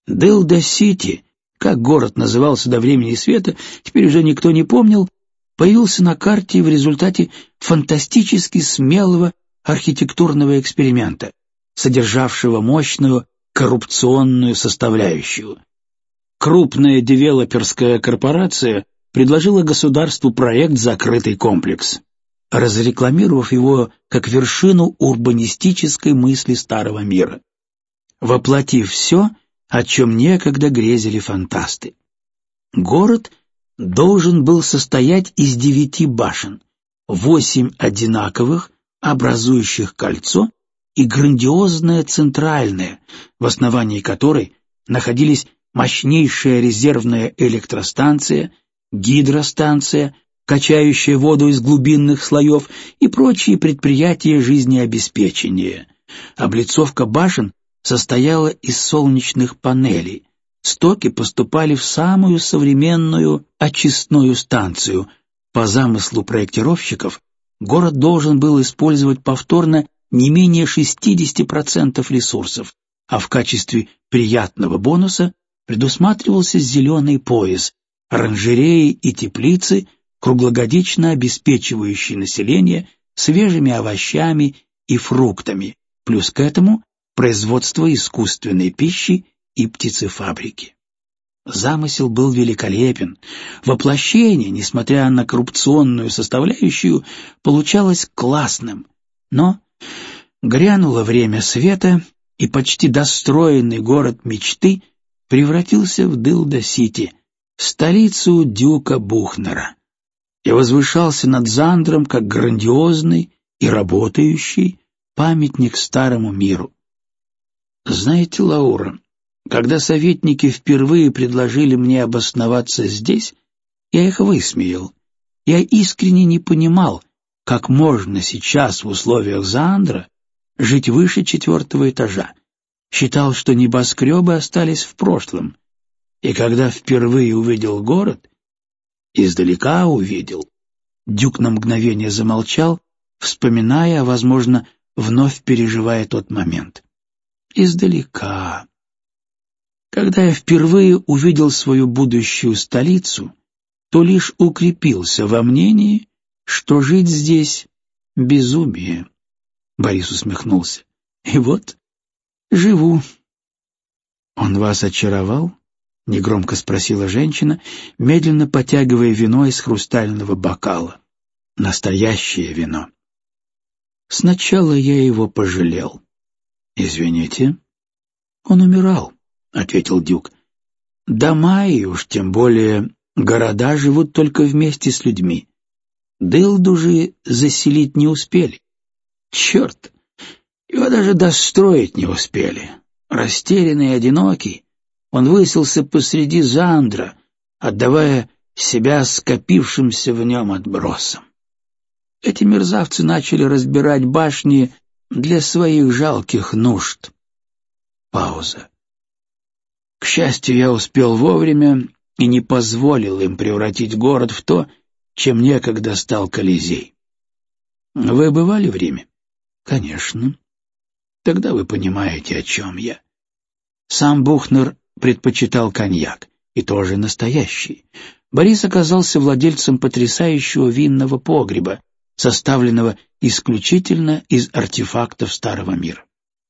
Дылда-Сити, как город назывался до времени света, теперь уже никто не помнил, появился на карте в результате фантастически смелого архитектурного эксперимента, содержавшего мощную коррупционную составляющую. Крупная девелоперская корпорация предложила государству проект «Закрытый комплекс», разрекламировав его как вершину урбанистической мысли Старого мира, воплотив все, о чем некогда грезили фантасты. Город должен был состоять из 9 башен, 8 одинаковых, образующих кольцо, и грандиозная центральная, в основании которой находились мощнейшая резервная электростанция, гидростанция, качающая воду из глубинных слоев, и прочие предприятия жизнеобеспечения. Облицовка башен состояла из солнечных панелей. Стоки поступали в самую современную очистную станцию. По замыслу проектировщиков, город должен был использовать повторно не менее 60% ресурсов, а в качестве приятного бонуса предусматривался зеленый пояс, оранжереи и теплицы, круглогодично обеспечивающие население свежими овощами и фруктами, плюс к этому производство искусственной пищи и птицефабрики. Замысел был великолепен. Воплощение, несмотря на коррупционную составляющую, получалось классным. Но грянуло время света, и почти достроенный город мечты превратился в Дылда-Сити, столицу дюка Бухнера, и возвышался над Зандром как грандиозный и работающий памятник старому миру. Знаете, Лаура, когда советники впервые предложили мне обосноваться здесь, я их высмеял. Я искренне не понимал, как можно сейчас в условиях Зандра жить выше 4-го этажа. Считал, что небоскребы остались в прошлом. И когда впервые увидел город, издалека увидел, Дюк на мгновение замолчал, вспоминая, а, возможно, вновь переживая тот момент. Издалека. Когда я впервые увидел свою будущую столицу, то лишь укрепился во мнении, что жить здесь — безумие. Борис усмехнулся. И вот живу. Он вас очаровал? — негромко спросила женщина, медленно потягивая вино из хрустального бокала. Настоящее вино. Сначала я его пожалел. «Извините». «Он умирал», — ответил Дюк. «Дома и уж тем более города живут только вместе с людьми. Дылду же заселить не успели. Черт, его даже достроить не успели. Растерянный и одинокий, он высился посреди Зандра, отдавая себя скопившимся в нем отбросам. Эти мерзавцы начали разбирать башни для своих жалких нужд». Пауза. К счастью, я успел вовремя и не позволил им превратить город в то, чем некогда стал Колизей. Вы бывали в Риме? Конечно. Тогда вы понимаете, о чем я. Сам Бухнер предпочитал коньяк, и тоже настоящий. Борис оказался владельцем потрясающего винного погреба, составленного исключительно из артефактов Старого мира.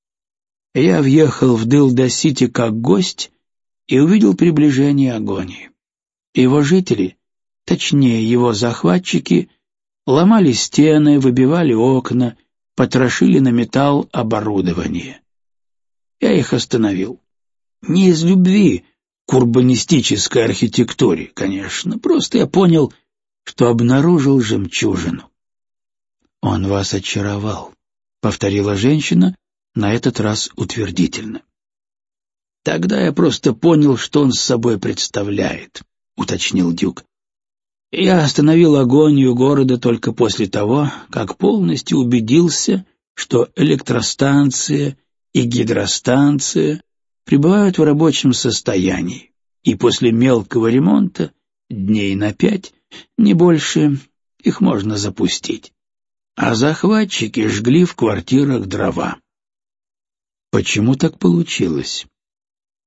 Я въехал в Дылда-Сити как гость и увидел приближение агонии. Его жители, точнее его захватчики, ломали стены, выбивали окна, потрошили на металл оборудование. Я их остановил. Не из любви к урбанистической архитектуре, конечно, просто я понял, что обнаружил жемчужину. «Он вас очаровал», — повторила женщина, на этот раз утвердительно. «Тогда я просто понял, что он с собой представляет», — уточнил Дюк. «Я остановил агонию города только после того, как полностью убедился, что электростанция и гидростанция пребывают в рабочем состоянии, и после мелкого ремонта, дней на 5, не больше, их можно запустить. А захватчики жгли в квартирах дрова». «Почему так получилось?»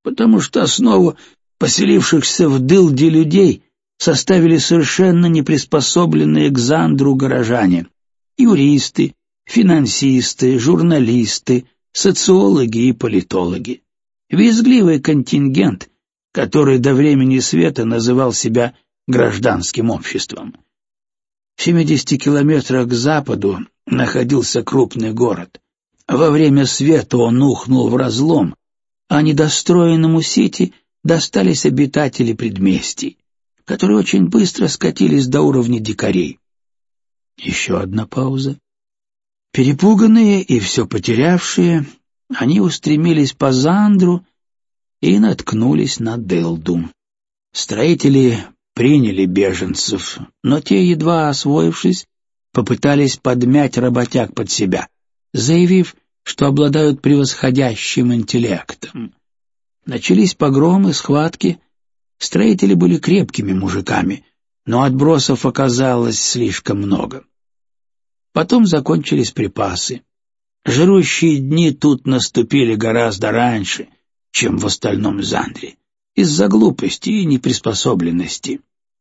потому что основу поселившихся в Дылде людей составили совершенно неприспособленные к Зандру горожане, юристы, финансисты, журналисты, социологи и политологи. Визгливый контингент, который до времени света называл себя гражданским обществом. В 70 километрах к западу находился крупный город. Во время света он ухнул в разлом, а недостроенному Сити достались обитатели предместий, которые очень быстро скатились до уровня дикарей. Еще одна пауза. Перепуганные и все потерявшие, они устремились по Зандру и наткнулись на Дылду. Строители приняли беженцев, но те, едва освоившись, попытались подмять работяг под себя, заявив, что обладают превосходящим интеллектом. Начались погромы, схватки. Строители были крепкими мужиками, но отбросов оказалось слишком много. Потом закончились припасы. Жрущие дни тут наступили гораздо раньше, чем в остальном Зандре, из-за глупости и неприспособленности.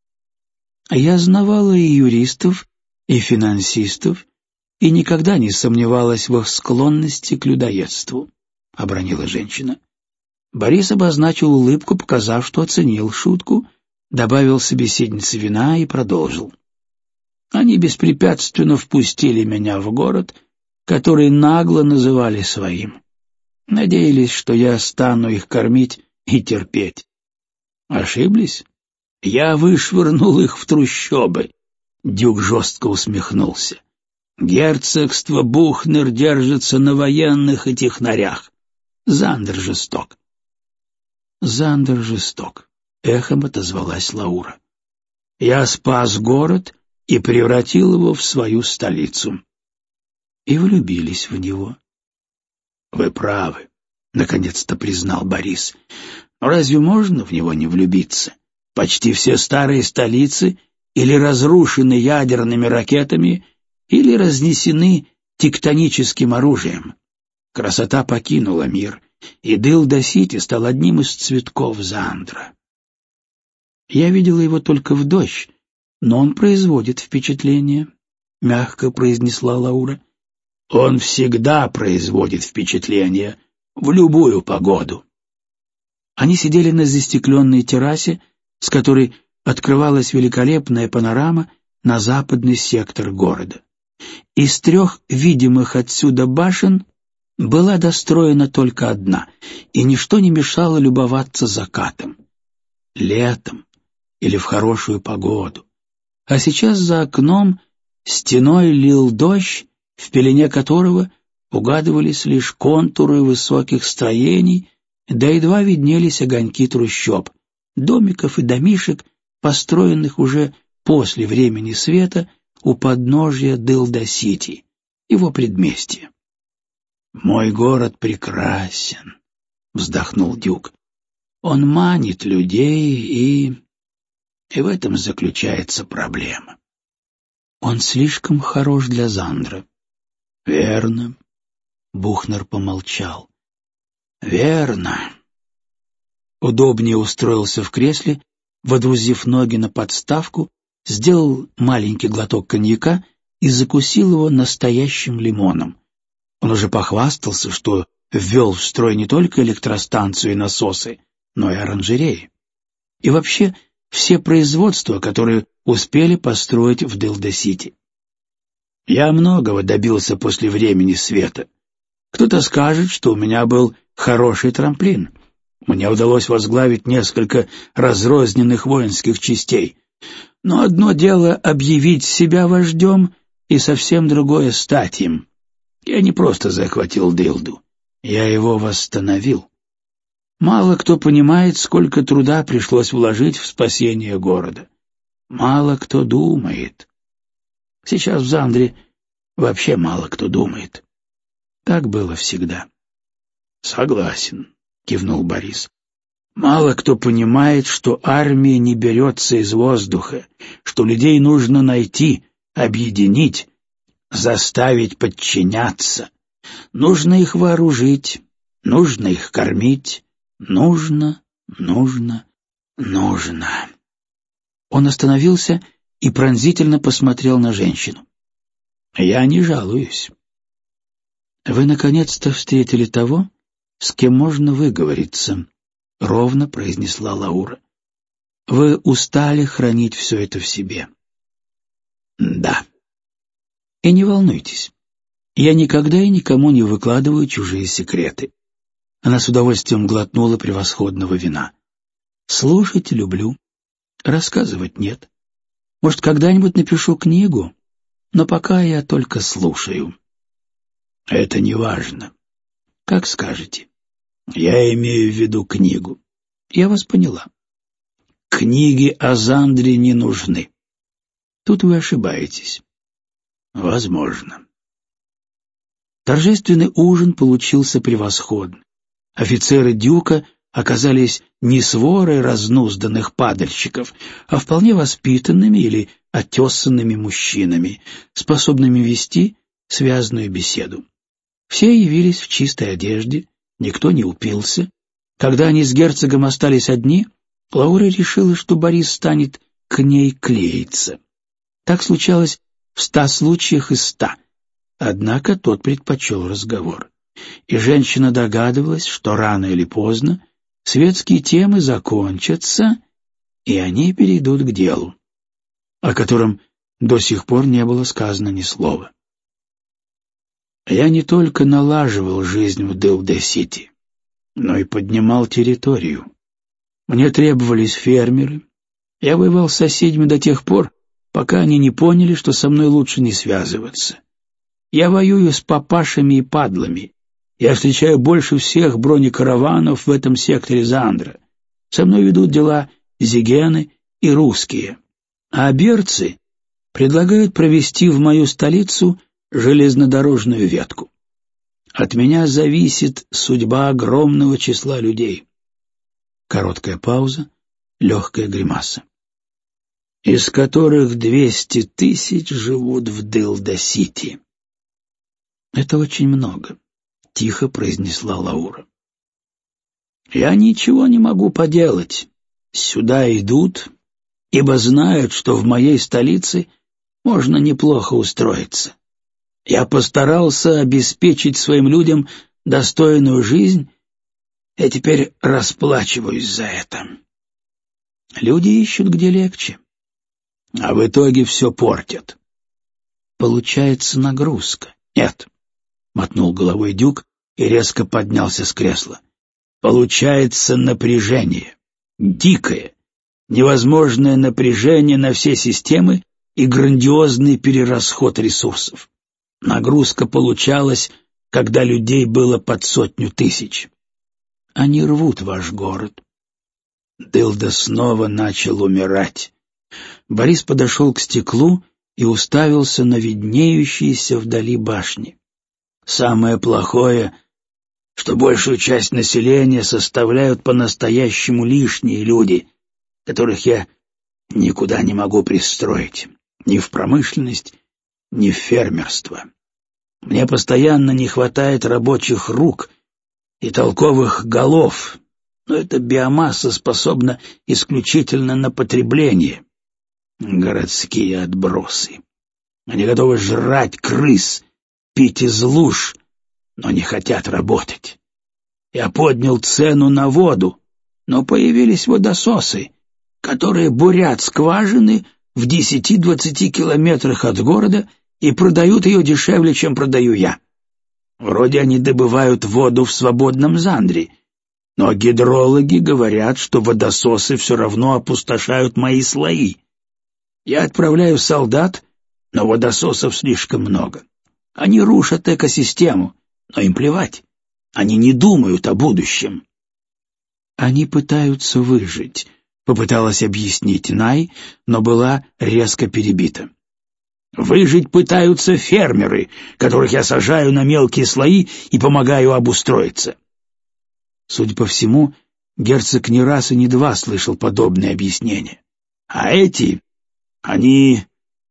Я знавала и юристов, и финансистов, и никогда не сомневалась в их склонности к людоедству, — обронила женщина. Борис обозначил улыбку, показав, что оценил шутку, добавил собеседнице вина и продолжил. Они беспрепятственно впустили меня в город, который нагло называли своим. Надеялись, что я стану их кормить и терпеть. Ошиблись? Я вышвырнул их в трущобы. Дюк жестко усмехнулся. Герцогство Бухнер держится на военных и технарях. Зандер жесток. Зандер жесток, эхом отозвалась Лаура. Я спас город и превратил его в свою столицу. И влюбились в него. Вы правы, наконец-то признал Борис. Но разве можно в него не влюбиться? Почти все старые столицы или разрушены ядерными ракетами, или разнесены тектоническим оружием. Красота покинула мир, и Дылда-Сити стал одним из цветков Зандра. Я видела его только в дождь, но он производит впечатление, — мягко произнесла Лаура. Он всегда производит впечатление, в любую погоду. Они сидели на застекленной террасе, с которой открывалась великолепная панорама на западный сектор города. Из 3 видимых отсюда башен была достроена только одна, и ничто не мешало любоваться закатом. Летом или в хорошую погоду. А сейчас за окном стеной лил дождь, в пелене которого угадывались лишь контуры высоких строений, да едва виднелись огоньки трущоб, домиков и домишек, построенных уже после времени света у подножья Дылда-Сити, его предместья. «Мой город прекрасен», — вздохнул Дюк. «Он манит людей, и в этом заключается проблема. Он слишком хорош для Зандра». «Верно», — Бухнер помолчал. «Верно». Удобнее устроился в кресле, водрузив ноги на подставку, сделал маленький глоток коньяка и закусил его настоящим лимоном. Он уже похвастался, что ввел в строй не только электростанцию и насосы, но и оранжереи. И вообще все производства, которые успели построить в Дылда-Сити. Я многого добился после времени света. Кто-то скажет, что у меня был хороший трамплин. Мне удалось возглавить несколько разрозненных воинских частей. Но одно дело объявить себя вождем, и совсем другое — стать им. Я не просто захватил Дылду, я его восстановил. Мало кто понимает, сколько труда пришлось вложить в спасение города. Мало кто думает. Сейчас в Зандре вообще мало кто думает. Так было всегда. — Согласен, — кивнул Борис. Мало кто понимает, что армия не берется из воздуха, что людей нужно найти, объединить, заставить подчиняться. Нужно их вооружить, нужно их кормить, Нужно, нужно, нужно. Он остановился и пронзительно посмотрел на женщину. «Я не жалуюсь. Вы наконец-то встретили того, с кем можно выговориться», — ровно произнесла Лаура. «Вы устали хранить все это в себе». «Да». «И не волнуйтесь, я никогда и никому не выкладываю чужие секреты». Она с удовольствием глотнула превосходного вина. «Слушать люблю, рассказывать нет. Может, когда-нибудь напишу книгу, но пока я только слушаю». «Это не важно. Как скажете. Я имею в виду книгу». «Я вас поняла. Книги о Зандре не нужны». «Тут вы ошибаетесь». «Возможно». Торжественный ужин получился превосходный. Офицеры дюка оказались не сворой разнузданных падальщиков, а вполне воспитанными или отесанными мужчинами, способными вести связную беседу. Все явились в чистой одежде, никто не упился. Когда они с герцогом остались одни, Лаура решила, что Борис станет к ней клеиться. Так случалось в 100 случаях из 100, однако тот предпочел разговор. И женщина догадывалась, что рано или поздно светские темы закончатся, и они перейдут к делу, о котором до сих пор не было сказано ни слова. Я не только налаживал жизнь в Дилде-Сити, но и поднимал территорию. Мне требовались фермеры. Я воевал с соседями до тех пор, пока они не поняли, что со мной лучше не связываться. Я воюю с папашами и падлами. Я встречаю больше всех бронекараванов в этом секторе Зандра. Со мной ведут дела зигены и русские. А берцы предлагают провести в мою столицу железнодорожную ветку. От меня зависит судьба огромного числа людей». Короткая пауза, легкая гримаса. «Из которых 200 000 живут в Дилде-Сити». «Это очень много», — тихо произнесла Лаура. «Я ничего не могу поделать. Сюда идут, ибо знают, что в моей столице можно неплохо устроиться. Я постарался обеспечить своим людям достойную жизнь, и теперь расплачиваюсь за это. Люди ищут где легче, а в итоге все портят. Получается нагрузка». «Нет», — мотнул головой дюк и резко поднялся с кресла. «Получается напряжение. Дикое, невозможное напряжение на все системы и грандиозный перерасход ресурсов. Нагрузка получалась, когда людей было под 100 000. Они рвут ваш город». Дилда снова начал умирать. Борис подошел к стеклу и уставился на виднеющиеся вдали башни. «Самое плохое, что большую часть населения составляют по-настоящему лишние люди, которых я никуда не могу пристроить, ни в промышленность, ни в фермерство. Мне постоянно не хватает рабочих рук и толковых голов, но эта биомасса способна исключительно на потребление. Городские отбросы. Они готовы жрать крыс, пить из луж, но не хотят работать. Я поднял цену на воду, но появились водососы, которые бурят скважины в 10-20 километрах от города и продают ее дешевле, чем продаю я. Вроде они добывают воду в свободном Зандре, но гидрологи говорят, что водососы все равно опустошают мои слои. Я отправляю солдат, но водососов слишком много. Они рушат экосистему, но им плевать. Они не думают о будущем. Они пытаются выжить, попыталась объяснить Най, но была резко перебита. Выжить пытаются фермеры, которых я сажаю на мелкие слои и помогаю обустроиться. Судя по всему, герцог не раз и не два слышал подобные объяснения. А эти, они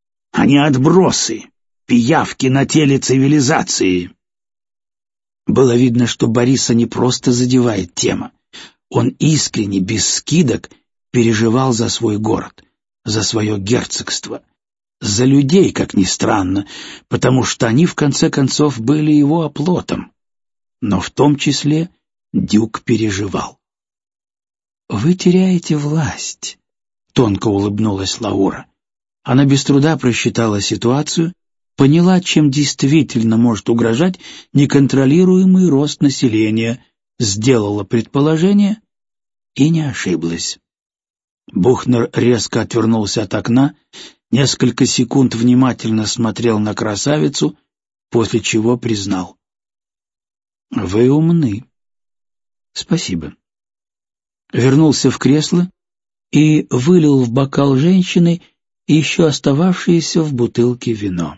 отбросы, пиявки на теле цивилизации. Было видно, что Бориса не просто задевает тема. Он искренне, без скидок, переживал за свой город, за свое герцогство, за людей, как ни странно, потому что они, в конце концов, были его оплотом. Но в том числе Дюк переживал. «Вы теряете власть», — тонко улыбнулась Лаура. Она без труда просчитала ситуацию, поняла, чем действительно может угрожать неконтролируемый рост населения, сделала предположение и не ошиблась. Бухнер резко отвернулся от окна, несколько секунд внимательно смотрел на красавицу, после чего признал: «Вы умны». «Спасибо». Вернулся в кресло и вылил в бокал женщины еще остававшееся в бутылке вино.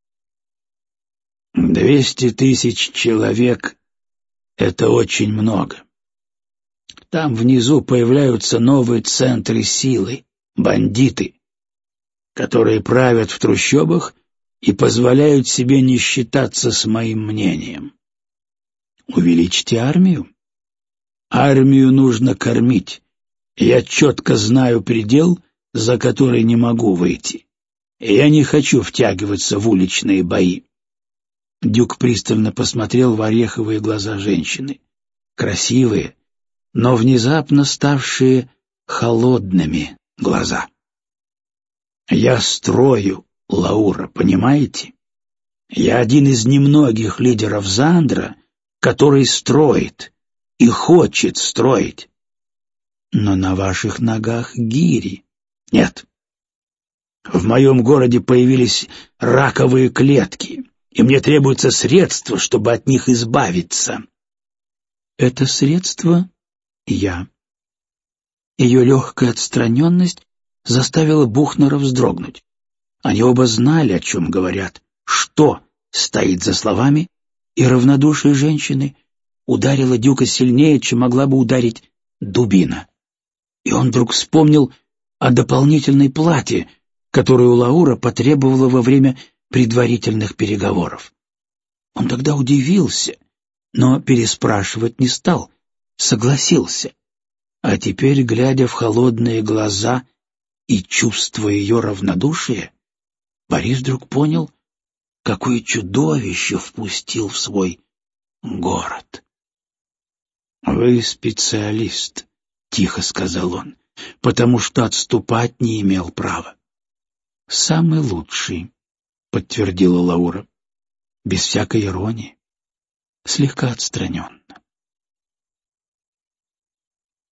200 тысяч человек — это очень много. Там внизу появляются новые центры силы, бандиты, которые правят в трущобах и позволяют себе не считаться с моим мнением. Увеличьте армию. Армию нужно кормить. Я четко знаю предел, за который не могу выйти. И я не хочу втягиваться в уличные бои. Дюк пристально посмотрел в ореховые глаза женщины. Красивые, но внезапно ставшие холодными глаза. Я строю, Лаура, понимаете? Я один из немногих лидеров Зандра, который строит и хочет строить. Но на ваших ногах гири. Нет. В моем городе появились раковые клетки, и мне требуется средство, чтобы от них избавиться. Это средство я. Ее легкая отстраненность заставила Бухнера вздрогнуть. Они оба знали, о чем говорят, что стоит за словами, и равнодушие женщины ударило Дюка сильнее, чем могла бы ударить дубина. И он вдруг вспомнил о дополнительной плате, которую Лаура потребовала во время предварительных переговоров. Он тогда удивился, но переспрашивать не стал, согласился. А теперь, глядя в холодные глаза и чувствуя ее равнодушие, Борис вдруг понял, какое чудовище впустил в свой город. «Вы специалист», — тихо сказал он, потому что отступать не имел права. «Самый лучший», — подтвердила Лаура, без всякой иронии, слегка отстранен.